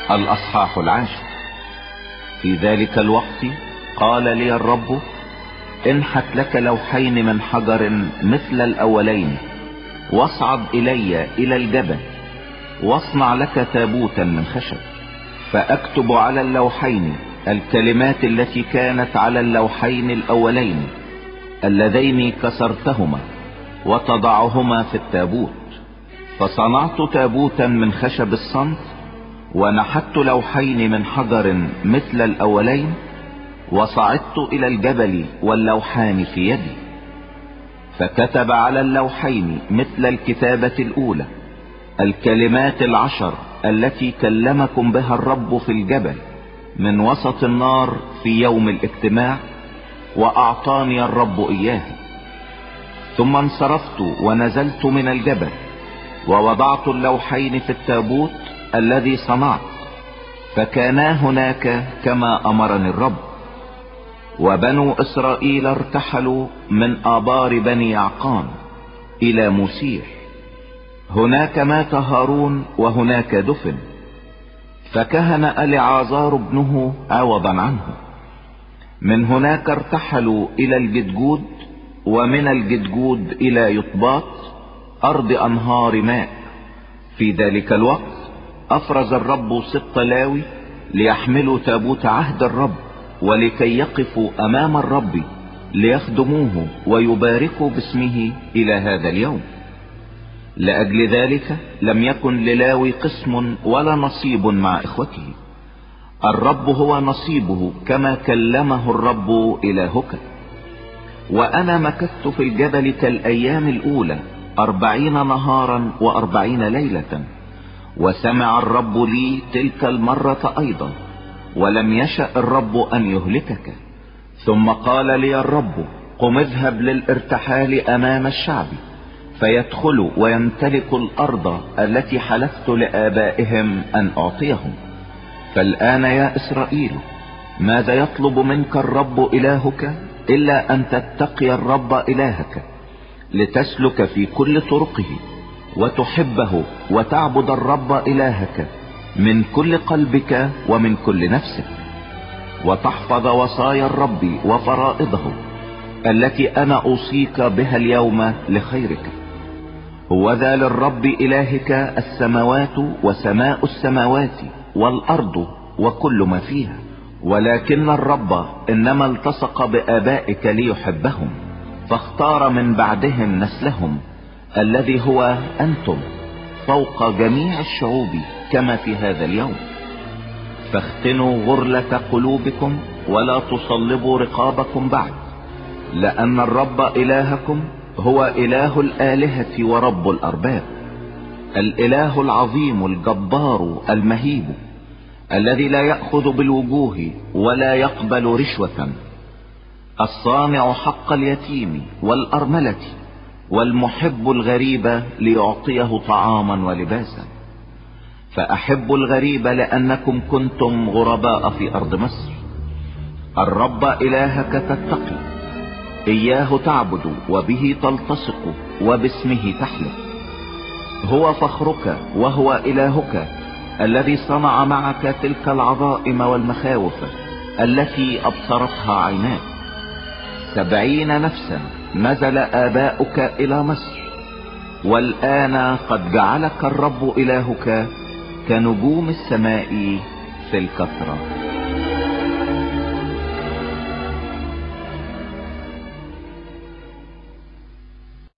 الأصحاح 10. في ذلك الوقت قال لي الرب: انحت لك لوحين من حجر مثل الأولين، واصعد إلي إلى الجبل، واصنع لك تابوتا من خشب، فأكتب على اللوحين الكلمات التي كانت على اللوحين الأولين اللذين كسرتهما، وتضعهما في التابوت. فصنعت تابوتا من خشب الصمت، ونحت لوحين من حجر مثل الأولين، وصعدت إلى الجبل واللوحان في يدي. فكتب على اللوحين مثل الكتابة الأولى الكلمات 10 التي كلمكم بها الرب في الجبل من وسط النار في يوم الاجتماع، وأعطاني الرب إياها. ثم انصرفت ونزلت من الجبل، ووضعت اللوحين في التابوت الذي صنعت، فكانا هناك كما أمرني الرب. وبنو إسرائيل ارتحلوا من آبار بني يعقان إلى موسير، هناك مات هارون وهناك دفن، فكهن اليعازار ابنه عوضا عنه. من هناك ارتحلوا إلى الجدجود، ومن الجدجود إلى يطباط أرض أنهار ماء. في ذلك الوقت أفرز الرب سبط لاوي ليحملوا تابوت عهد الرب، ولكي يقفوا أمام الرب ليخدموه ويباركوا باسمه إلى هذا اليوم. لأجل ذلك لم يكن للاوي قسم ولا نصيب مع إخوته، الرب هو نصيبه كما كلمه الرب إلهك. وأنا مكثت في الجبل كالأيام الأولى 40 نهارا و40 ليلة، وسمع الرب لي تلك المرة أيضا، ولم يشأ الرب أن يهلكك. ثم قال لي الرب: قم اذهب للارتحال أمام الشعب، فيدخلوا ويمتلكوا الأرض التي حلفت لآبائهم أن أعطيهم. فالآن يا إسرائيل، ماذا يطلب منك الرب إلهك إلا أن تتقي الرب إلهك، لتسلك في كل طرقه، وتحبه، وتعبد الرب إلهك من كل قلبك ومن كل نفسك، وتحفظ وصايا الرب وفرائضه التي أنا أوصيك بها اليوم لخيرك. هوذا للرب إلهك السماوات وسماء السماوات والأرض وكل ما فيها، ولكن الرب إنما التصق بآبائك ليحبهم، فاختار من بعدهم نسلهم الذي هو أنتم فوق جميع الشعوب كما في هذا اليوم. فاختنوا غرلة قلوبكم ولا تصلبوا رقابكم بعد، لأن الرب إلهكم هو إله الآلهة ورب الأرباب، الإله العظيم الجبار المهيب، الذي لا يأخذ بالوجوه ولا يقبل رشوة، الصانع حق اليتيم والأرملة، والمحب الغريب ليعطيه طعاما ولباسا. فأحب الغريب لأنكم كنتم غرباء في أرض مصر. الرب إلهك تتقي، إياه تعبد، وبه تلتصق، وباسمه تحلف. هو فخرك وهو إلهك، الذي صنع معك تلك العظائم والمخاوف التي أبصرتها عيناك. 70 نفسا نزل آباؤك إلى مصر، والآن قد جعلك الرب إلهك كنجوم السماء في الكثرة.